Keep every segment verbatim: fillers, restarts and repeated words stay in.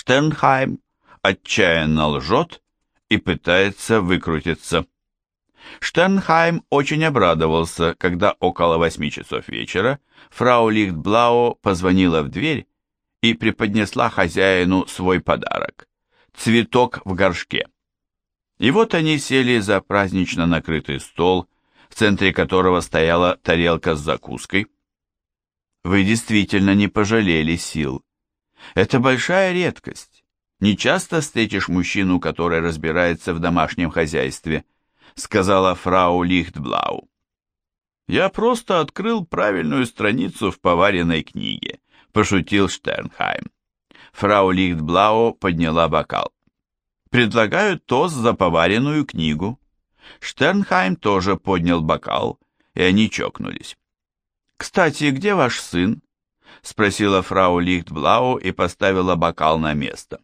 Штернхайм отчаянно лжет и пытается выкрутиться. Штернхайм очень обрадовался, когда около восьми часов вечера фрау Лихтблау позвонила в дверь и преподнесла хозяину свой подарок – цветок в горшке. И вот они сели за празднично накрытый стол, в центре которого стояла тарелка с закуской. Вы действительно не пожалели сил. Это большая редкость. Не часто встретишь мужчину, который разбирается в домашнем хозяйстве, сказала фрау Лихтблау. Я просто открыл правильную страницу в поваренной книге, пошутил Штернхайм. Фрау Лихтблау подняла бокал. Предлагаю тост за поваренную книгу. Штернхайм тоже поднял бокал, и они чокнулись. «Кстати, где ваш сын?» — спросила фрау Лихтблау и поставила бокал на место.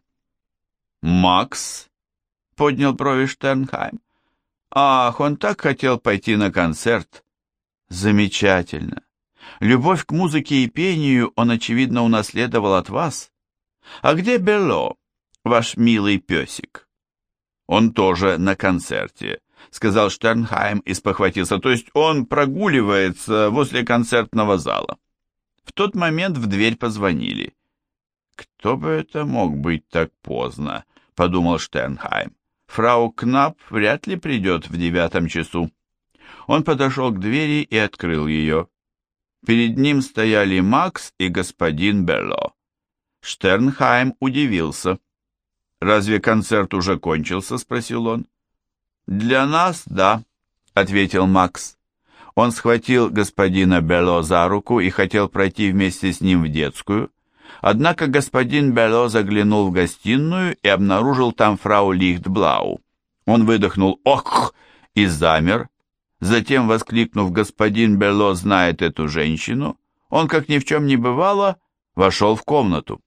«Макс?» — поднял брови Штернхайм. «Ах, он так хотел пойти на концерт!» «Замечательно! Любовь к музыке и пению он, очевидно, унаследовал от вас. А где Белло, ваш милый песик?» «Он тоже на концерте», — сказал Штернхайм и спохватился. «То есть он прогуливается возле концертного зала». В тот момент в дверь позвонили. «Кто бы это мог быть так поздно?» — подумал Штернхайм. «Фрау Кнап вряд ли придет в девятом часу». Он подошел к двери и открыл ее. Перед ним стояли Макс и господин Белло. Штернхайм удивился. «Разве концерт уже кончился?» — спросил он. «Для нас, да», — ответил Макс. Он схватил господина Белло за руку и хотел пройти вместе с ним в детскую, однако господин Белло заглянул в гостиную и обнаружил там фрау Лихтблау. Он выдохнул «Ох!» и замер. Затем, воскликнув «Господин Белло знает эту женщину», он, как ни в чем не бывало, вошел в комнату.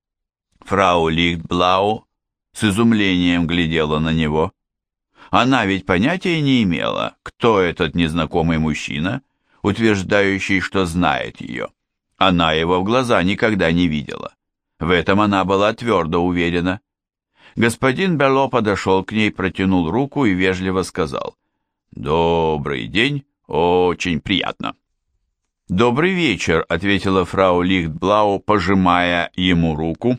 Фрау Лихтблау с изумлением глядела на него. Она ведь понятия не имела, кто этот незнакомый мужчина, утверждающий, что знает ее. Она его в глаза никогда не видела. В этом она была твердо уверена. Господин Белло подошел к ней, протянул руку и вежливо сказал: «Добрый день, очень приятно». «Добрый вечер», — ответила фрау Лихтблау, пожимая ему руку.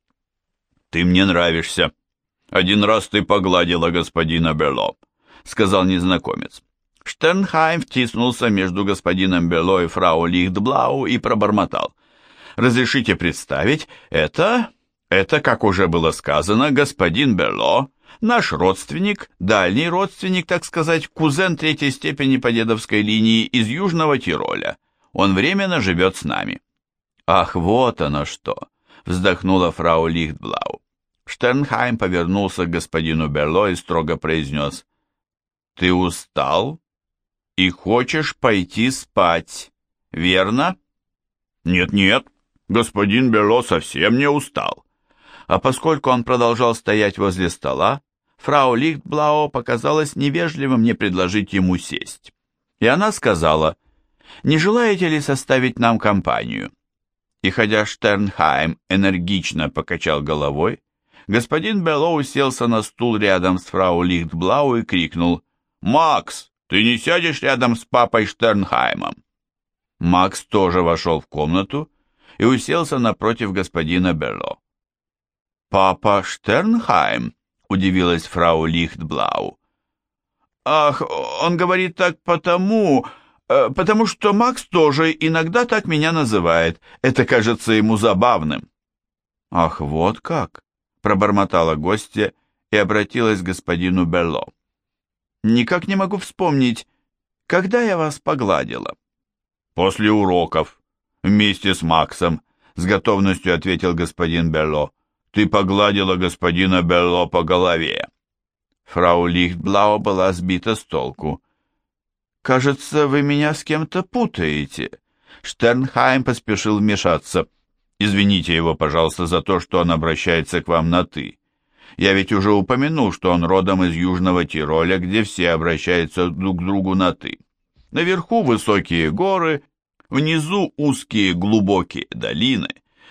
«Ты мне нравишься. Один раз ты погладила господина Белло», — сказал незнакомец. Штернхайм втиснулся между господином Белло и фрау Лихтблау и пробормотал: «Разрешите представить, это, это, как уже было сказано, господин Белло, наш родственник, дальний родственник, так сказать, кузен третьей степени по дедовской линии из Южного Тироля. Он временно живет с нами». «Ах, вот оно что!» — вздохнула фрау Лихтблау. Штернхайм повернулся к господину Белло и строго произнес: «Ты устал и хочешь пойти спать, верно?» «Нет-нет, господин Белло совсем не устал». А поскольку он продолжал стоять возле стола, фрау Лихтблау показалось невежливым не предложить ему сесть. И она сказала: «Не желаете ли составить нам компанию?» И хотя Штернхайм энергично покачал головой, господин Белло уселся на стул рядом с фрау Лихтблау и крикнул: «Макс, ты не сядешь рядом с папой Штернхаймом?» Макс тоже вошел в комнату и уселся напротив господина Белло. «Папа Штернхайм?» — удивилась фрау Лихтблау. «Ах, он говорит так потому... э, потому что Макс тоже иногда так меня называет. Это кажется ему забавным». «Ах, вот как!» — пробормотала гостья и обратилась к господину Белло. «Никак не могу вспомнить, когда я вас погладила». «После уроков, вместе с Максом», — с готовностью ответил господин Белло. «Ты погладила господина Белло по голове». Фрау Лихтблау была сбита с толку. «Кажется, вы меня с кем-то путаете». Штернхайм поспешил вмешаться. «Извините его, пожалуйста, за то, что он обращается к вам на «ты». Я ведь уже упомянул, что он родом из Южного Тироля, где все обращаются друг к другу на «ты». Наверху высокие горы, внизу узкие глубокие долины,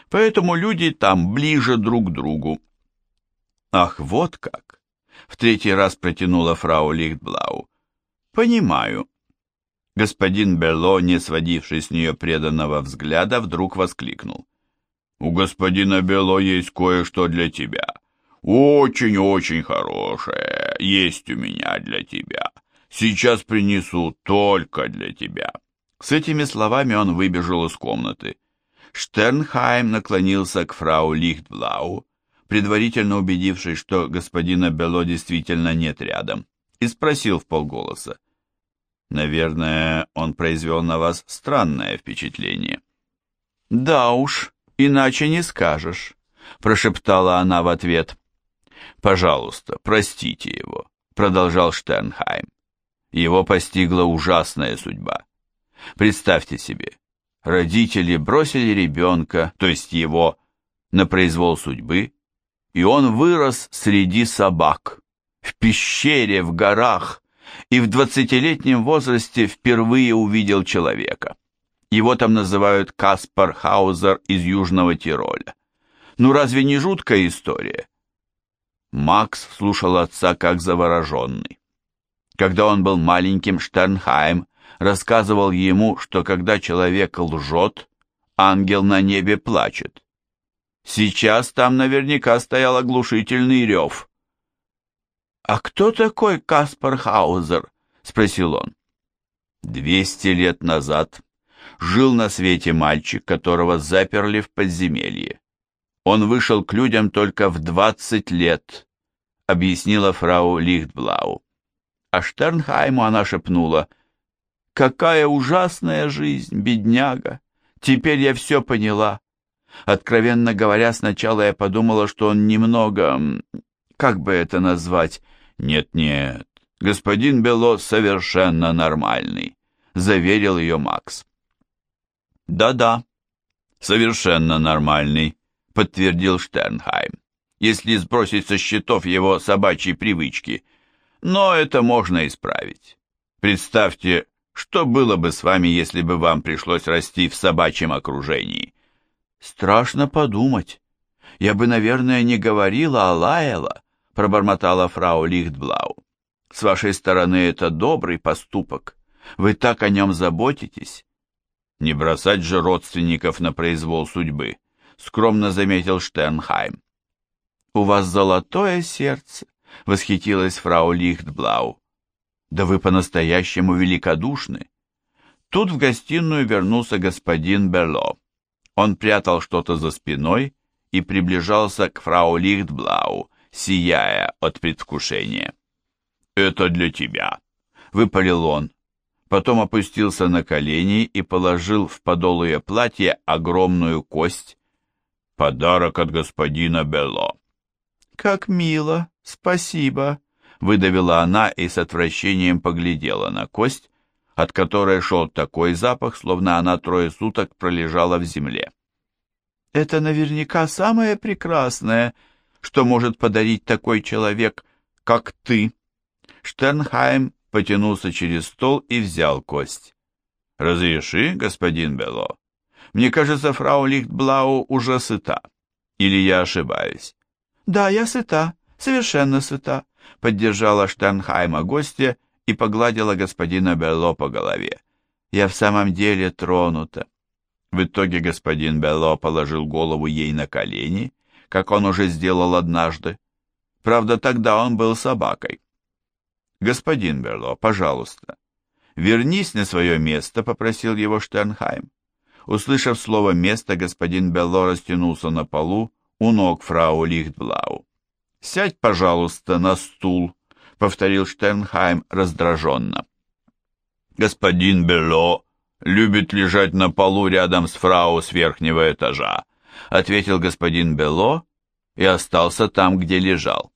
поэтому люди там ближе друг к другу». «Ах, вот как!» — в третий раз протянула фрау Лихтблау. «Понимаю». Господин Берло, не сводивший с нее преданного взгляда, вдруг воскликнул. «У господина Берло есть кое-что для тебя. Очень-очень хорошее есть у меня для тебя. Сейчас принесу только для тебя». С этими словами он выбежал из комнаты. Штернхайм наклонился к фрау Лихтблау, предварительно убедившись, что господина Берло действительно нет рядом, и спросил вполголоса. «Наверное, он произвел на вас странное впечатление». «Да уж, иначе не скажешь», — прошептала она в ответ. «Пожалуйста, простите его», — продолжал Штернхайм. «Его постигла ужасная судьба. Представьте себе, родители бросили ребенка, то есть его, на произвол судьбы, и он вырос среди собак, в пещере, в горах, и в двадцатилетнем возрасте впервые увидел человека. Его там называют Каспар Хаузер из Южного Тироля. Ну разве не жуткая история?» Макс слушал отца как завороженный. Когда он был маленьким, Штернхайм рассказывал ему, что когда человек лжет, ангел на небе плачет. Сейчас там наверняка стоял оглушительный рев. «А кто такой Каспар Хаузер?» — спросил он. «Двести лет назад жил на свете мальчик, которого заперли в подземелье. Он вышел к людям только в двадцать лет», — объяснила фрау Лихтблау. А Штернхайму она шепнула: «Какая ужасная жизнь, бедняга! Теперь я все поняла. Откровенно говоря, сначала я подумала, что он немного... Как бы это назвать? Нет-нет, господин Бело совершенно нормальный», — заверил ее Макс. «Да-да, совершенно нормальный», — подтвердил Штернхайм, «если сбросить со счетов его собачьи привычки. Но это можно исправить. Представьте, что было бы с вами, если бы вам пришлось расти в собачьем окружении». «Страшно подумать. Я бы, наверное, не говорила, а лаяла», — пробормотала фрау Лихтблау. «С вашей стороны это добрый поступок. Вы так о нем заботитесь». «Не бросать же родственников на произвол судьбы», — скромно заметил Штернхайм. «У вас золотое сердце», — восхитилась фрау Лихтблау. «Да вы по-настоящему великодушны». Тут в гостиную вернулся господин Берло. Он прятал что-то за спиной и приближался к фрау Лихтблау, сияя от предвкушения. «Это для тебя», — выпалил он. Потом опустился на колени и положил в подол ее платья огромную кость. «Подарок от господина Берло». «Как мило, спасибо», — выдавила она и с отвращением поглядела на кость, от которой шел такой запах, словно она трое суток пролежала в земле. «Это наверняка самое прекрасное, что может подарить такой человек, как ты». Штернхайм потянулся через стол и взял кость. «Разреши, господин Бело? Мне кажется, фрау Лихтблау уже сыта. Или я ошибаюсь?» «Да, я сыта, совершенно сыта», — поддержала Штернхайма гостья и погладила господина Бело по голове. «Я в самом деле тронута». В итоге господин Бело положил голову ей на колени, как он уже сделал однажды. Правда, тогда он был собакой. «Господин Берло, пожалуйста, вернись на свое место», — попросил его Штернхайм. Услышав слово «место», господин Белло растянулся на полу у ног фрау Лихтблау. «Сядь, пожалуйста, на стул», — повторил Штернхайм раздраженно. «Господин Белло любит лежать на полу рядом с фрау с верхнего этажа», — ответил господин Белло и остался там, где лежал.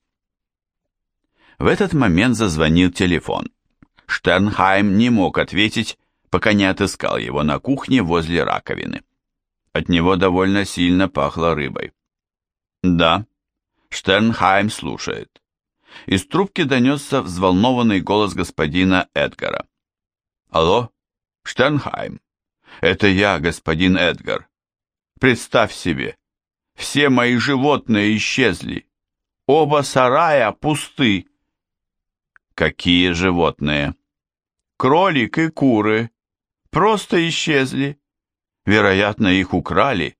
В этот момент зазвонил телефон. Штернхайм не мог ответить, пока не отыскал его на кухне возле раковины. От него довольно сильно пахло рыбой. «Да». Штернхайм слушает. Из трубки донесся взволнованный голос господина Эдгара. «Алло, Штернхайм, это я, господин Эдгар. Представь себе, Все мои животные исчезли. Оба сарая пусты. Какие животные? Кролик и куры. Просто исчезли. Вероятно, их украли.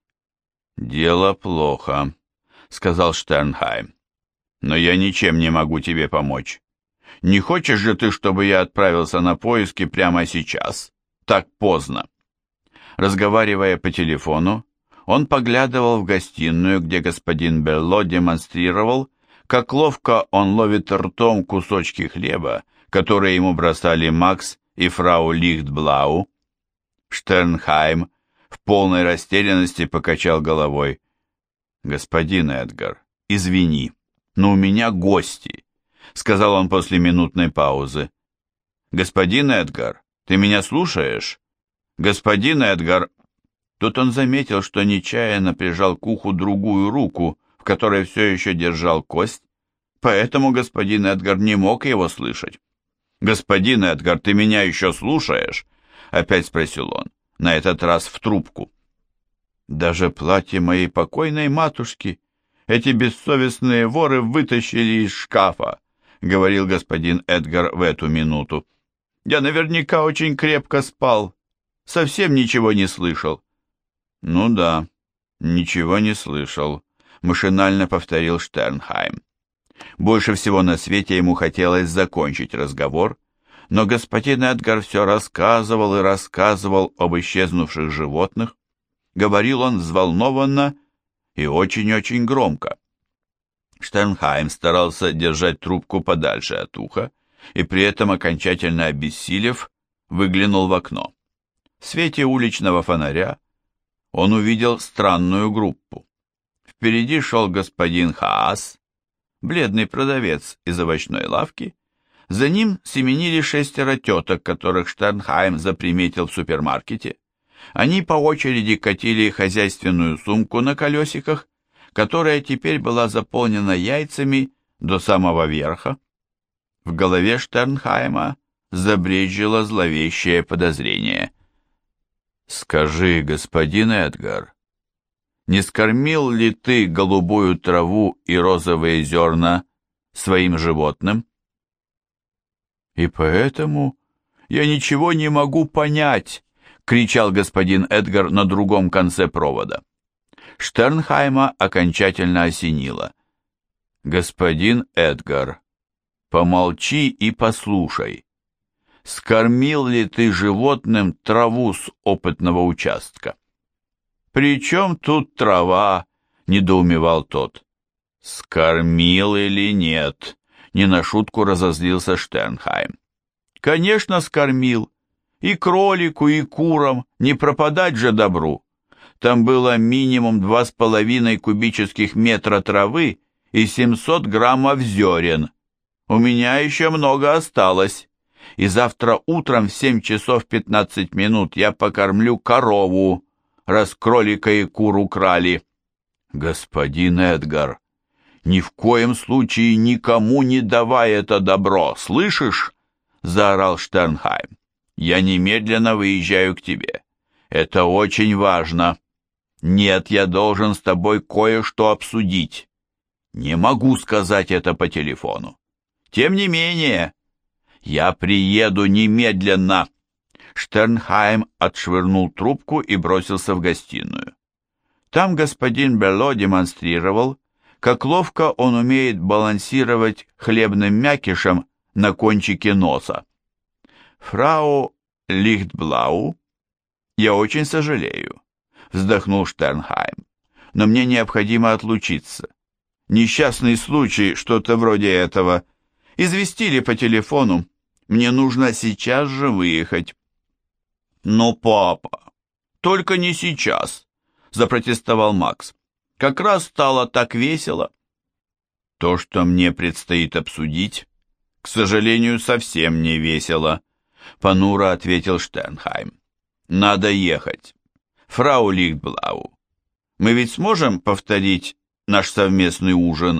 Дело плохо, сказал Штернхайм. Но я ничем не могу тебе помочь. Не хочешь же ты, чтобы я отправился на поиски прямо сейчас? Так поздно. Разговаривая по телефону, он поглядывал в гостиную, где господин Белло демонстрировал, как ловко он ловит ртом кусочки хлеба, которые ему бросали Макс и фрау Лихтблау. Штернхайм в полной растерянности покачал головой. «Господин Эдгар, извини, но у меня гости», — сказал он после минутной паузы. «Господин Эдгар, ты меня слушаешь? Господин Эдгар...» Тут он заметил, что нечаянно прижал к уху другую руку, в которой все еще держал кость, поэтому господин Эдгар не мог его слышать. «Господин Эдгар, ты меня еще слушаешь?» — опять спросил он, на этот раз в трубку. «Даже платье моей покойной матушки эти бессовестные воры вытащили из шкафа», — говорил господин Эдгар в эту минуту. «Я наверняка очень крепко спал, совсем ничего не слышал». «Ну да, ничего не слышал», — машинально повторил Штернхайм. Больше всего на свете ему хотелось закончить разговор, но господин Эдгар все рассказывал и рассказывал об исчезнувших животных. Говорил он взволнованно и очень-очень громко. Штернхайм старался держать трубку подальше от уха и при этом, окончательно обессилев, выглянул в окно. В свете уличного фонаря он увидел странную группу. Впереди шел господин Хаас, бледный продавец из овощной лавки. За ним семенили шестеро теток, которых Штернхайм заприметил в супермаркете. Они по очереди катили хозяйственную сумку на колесиках, которая теперь была заполнена яйцами до самого верха. В голове Штернхайма забрежило зловещее подозрение. «Скажи, господин Эдгар, не скормил ли ты голубую траву и розовые зерна своим животным?» «И поэтому я ничего не могу понять», — кричал господин Эдгар на другом конце провода. Штернхайма окончательно осенило. «Господин Эдгар, помолчи и послушай. Скормил ли ты животным траву с опытного участка?» «При чем тут трава?» — недоумевал тот. «Скормил или нет?» — не на шутку разозлился Штернхайм. «Конечно, скормил. И кролику, и курам, не пропадать же добру. Там было минимум два с половиной кубических метра травы и семьсот граммов зерен. У меня еще много осталось. И завтра утром в семь часов пятнадцать минут я покормлю корову, раз кролика и кур украли». «Господин Эдгар, ни в коем случае никому не давай это добро, слышишь?» — заорал Штернхайм. «Я немедленно выезжаю к тебе. Это очень важно. Нет, я должен с тобой кое-что обсудить. Не могу сказать это по телефону. Тем не менее, я приеду немедленно». Штернхайм отшвырнул трубку и бросился в гостиную. Там господин Белло демонстрировал, как ловко он умеет балансировать хлебным мякишем на кончике носа. «Фрау Лихтблау, я очень сожалею», — вздохнул Штернхайм, «но мне необходимо отлучиться. Несчастный случай, что-то вроде этого. Известили по телефону. Мне нужно сейчас же выехать». «Но, папа, только не сейчас», — запротестовал Макс. «Как раз стало так весело». «То, что мне предстоит обсудить, к сожалению, совсем не весело», — понуро ответил Штернхайм. «Надо ехать. Фрау Лихтблау, мы ведь сможем повторить наш совместный ужин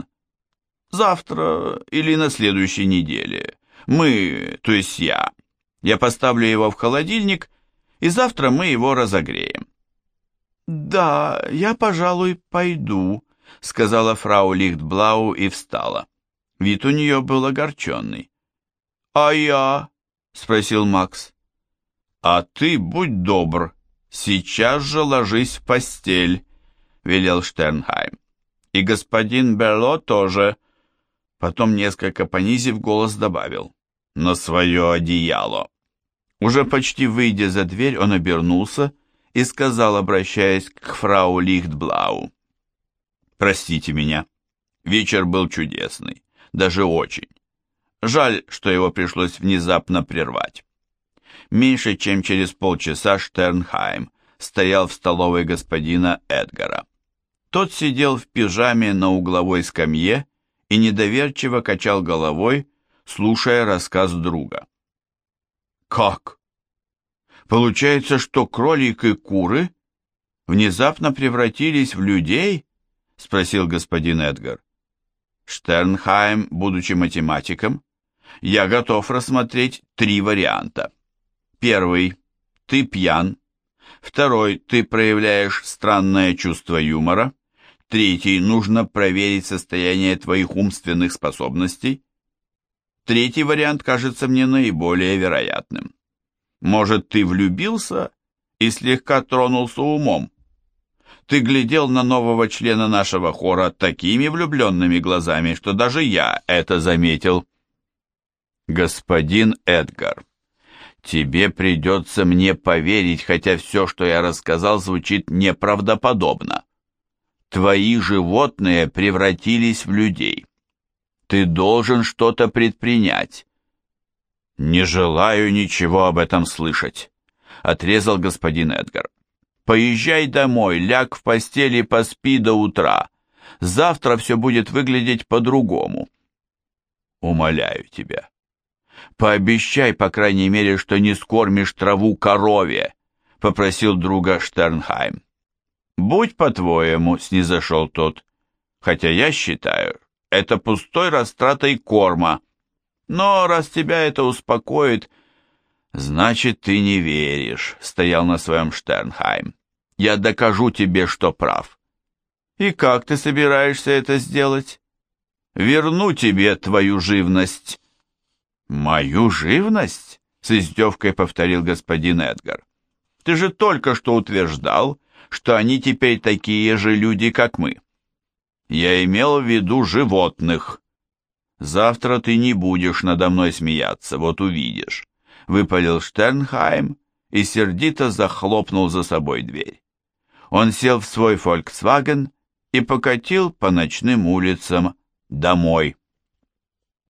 завтра или на следующей неделе? Мы, то есть я. Я поставлю его в холодильник, и завтра мы его разогреем». «Да, я, пожалуй, пойду», — сказала фрау Лихтблау и встала. Вид у нее был огорченный. «А я?» — спросил Макс. «А ты, будь добр, сейчас же ложись в постель», — велел Штернхайм. «И господин Берло тоже». Потом, несколько понизив голос, добавил: «На свое одеяло». Уже почти выйдя за дверь, он обернулся и сказал, обращаясь к фрау Лихтблау: «Простите меня, вечер был чудесный, даже очень. Жаль, что его пришлось внезапно прервать». Меньше чем через полчаса Штернхайм стоял в столовой господина Эдгара. Тот сидел в пижаме на угловой скамье и недоверчиво качал головой, слушая рассказ друга. «Как? Получается, что кролик и куры внезапно превратились в людей?» — спросил господин Эдгар. Штернхайм, будучи математиком, я готов рассмотреть три варианта. Первый — ты пьян. Второй — ты проявляешь странное чувство юмора. Третий — нужно проверить состояние твоих умственных способностей. Третий вариант кажется мне наиболее вероятным. Может, ты влюбился и слегка тронулся умом? Ты глядел на нового члена нашего хора такими влюбленными глазами, что даже я это заметил. Господин Эдгар, тебе придется мне поверить, хотя все, что я рассказал, звучит неправдоподобно. Твои животные превратились в людей. Ты должен что-то предпринять. Не желаю ничего об этом слышать, отрезал господин Эдгар. Поезжай домой, ляг в постели, поспи до утра. Завтра все будет выглядеть по-другому. Умоляю тебя, пообещай, по крайней мере, что не скормишь траву корове, попросил друга Штернхайм. Будь по-твоему, снизошел тот, хотя я считаю, это пустой растратой корма. Но раз тебя это успокоит, значит, ты не веришь, стоял на своем Штернхайм. Я докажу тебе, что прав. И как ты собираешься это сделать? Верну тебе твою живность. Мою живность? С издевкой повторил господин Эдгар. Ты же только что утверждал, что они теперь такие же люди, как мы. Я имел в виду животных. Завтра ты не будешь надо мной смеяться, вот увидишь, выпалил Штернхайм и сердито захлопнул за собой дверь. Он сел в свой «Фольксваген» и покатил по ночным улицам домой.